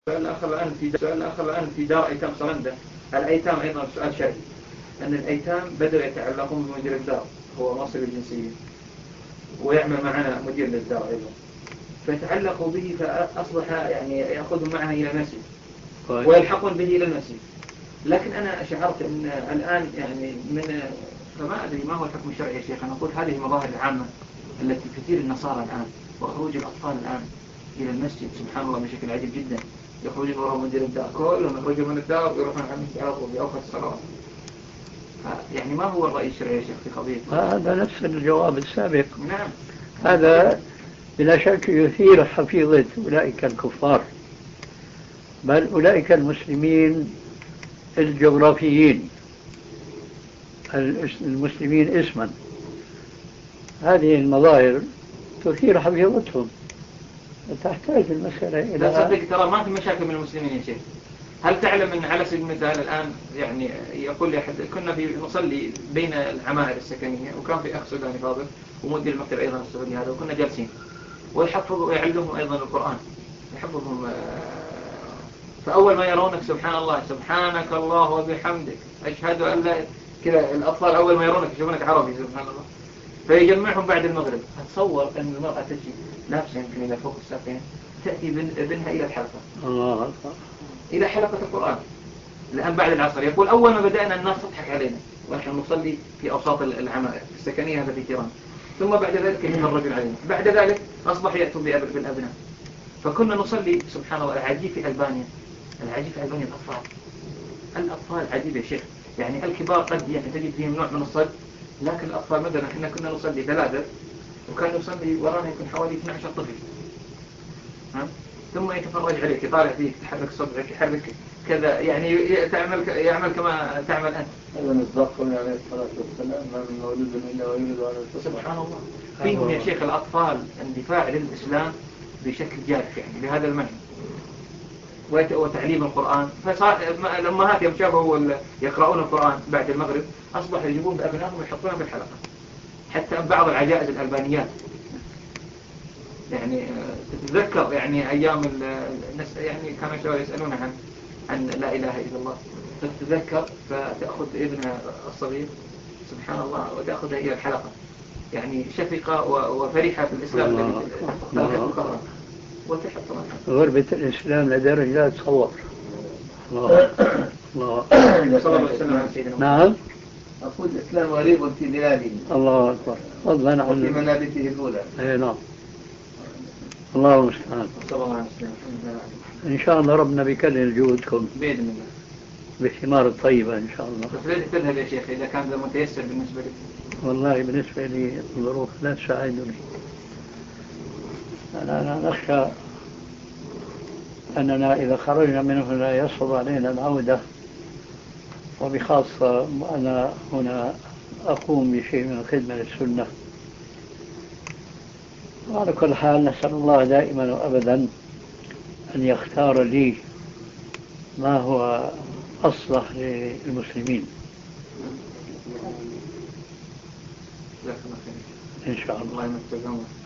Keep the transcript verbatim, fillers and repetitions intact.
سؤال آخر الآن في سؤال آخر الآن في دار أيتام صلندة. الأيتام أيضا سؤال شائع، أن الأيتام بدأوا يتعلقون بمدير الدار، هو مصري الجنسية ويعمل معنا مدير للدار أيضا، فتعلقوا به فأصبح يعني يأخذهم معها إلى المسجد ويلحقون به إلى المسجد. لكن أنا شعرت أن الآن يعني من فما أدري ما هو الحكم الشرعي يا شيخ. أنا أقول هذه المظاهر العامة التي كثير النصارى الآن وخروج الأطفال الآن إلى المسجد سبحان الله بشكل عجيب جدا، يخرجون وراء مدير الدار، كلهم يخرجون من الدار ويروحون على المسجد على طول بأوقات الصلاة. يعني ما هو الرأي الشرعي يا شيخ في قضية هذا نفس الجواب السابق. نعم. هذا بلا شك يثير حفيظة أولئك الكفار، بل أولئك المسلمين الجغرافيين المسلمين اسما. هذه المظاهر تثير حفيظتهم، تحتاج المسألة إلى لا صدق ترى ما في مشاكل من المسلمين يا شيخ. هل تعلم أن على سبيل المثال الآن يعني يقول لي أحد كنا في نصلي بين العمائر السكنية وكان في أخ سوداني فاضل ومدير المكتب أيضا السعودي هذا، وكنا جالسين ويحفظوا ويعلمهم أيضا القرآن يحفظهم. فأول ما يرونك سبحان الله سبحانك الله وبحمدك أشهد أن لا كذا، الأطفال أول ما يرونك يشوفونك عربي سبحان الله، فيجمعهم بعد المغرب. أتصور أن المرأة تجي لابسة يمكن إلى فوق الساقين تأتي بنها إلى الحلقة، الله أكبر، إلى حلقة القرآن الآن بعد العصر. يقول أول ما بدأنا الناس تضحك علينا ونحن نصلي في أوساط العمائر السكنية هذا في تيران، ثم بعد ذلك يتفرجون علينا، بعد ذلك أصبح يأتون بالأبناء. فكنا نصلي سبحان الله. العجيب في ألبانيا، العجيب في ألبانيا الأطفال الأطفال عجيب يا شيخ. يعني الكبار قد يعني تجد فيهم نوع من الصد، لكن الأطفال مثلا إحنا كنا نصلي ثلاثة وكان يصلي ورانا يكون حوالي اثني عشر طفل، ها؟ ثم يتفرج عليك يطالع فيك تحرك صدرك يحرك كذا، يعني تعمل يعمل كما تعمل أنت. أيضا الزقهم عليه الصلاة والسلام ما من مولود إلا ويولد على الفطرة. سبحان الله. فيهم يا شيخ الأطفال اندفاع للإسلام بشكل جارف يعني بهذا المعنى، وتعليم القرآن. فالأمهات يوم شافوا يقرؤون القرآن بعد المغرب أصبحوا يجيبون بأبنائهم ويحطونهم بالحلقة. حتى بعض العجائز الألبانيات يعني تتذكر يعني أيام الناس يعني كانوا الشباب يسألون عن عن لا إله إلا الله، فتتذكر فتأخذ ابنها الصغير سبحان الله وتأخذها إلى الحلقة، يعني شفقة وفرحة في الإسلام الذي تلقى وتحطها. غربة الإسلام لدرجة لا تصور. الله الله صلى الله عليه وسلم على سيدنا. نعم. أقول الإسلام غريب في بلاده. الله أكبر. فضلا عن في منابته الأولى. أي نعم. الله المستعان. صلى الله عليه وسلم. إن شاء الله ربنا بيكلل جهودكم بإذن الله بالثمار الطيبة إن شاء الله. بس ليش تذهب يا شيخ إذا كان ذا متيسر بالنسبة لك؟ والله بالنسبة لي الظروف لا تساعدني. أنا, أنا نخشى أننا إذا خرجنا منه لا يصعب علينا العودة، وبخاصة أنا هنا أقوم بشيء من الخدمة للسنة. وعلى كل حال نسأل الله دائما وأبدا أن يختار لي ما هو أصلح للمسلمين إن شاء الله.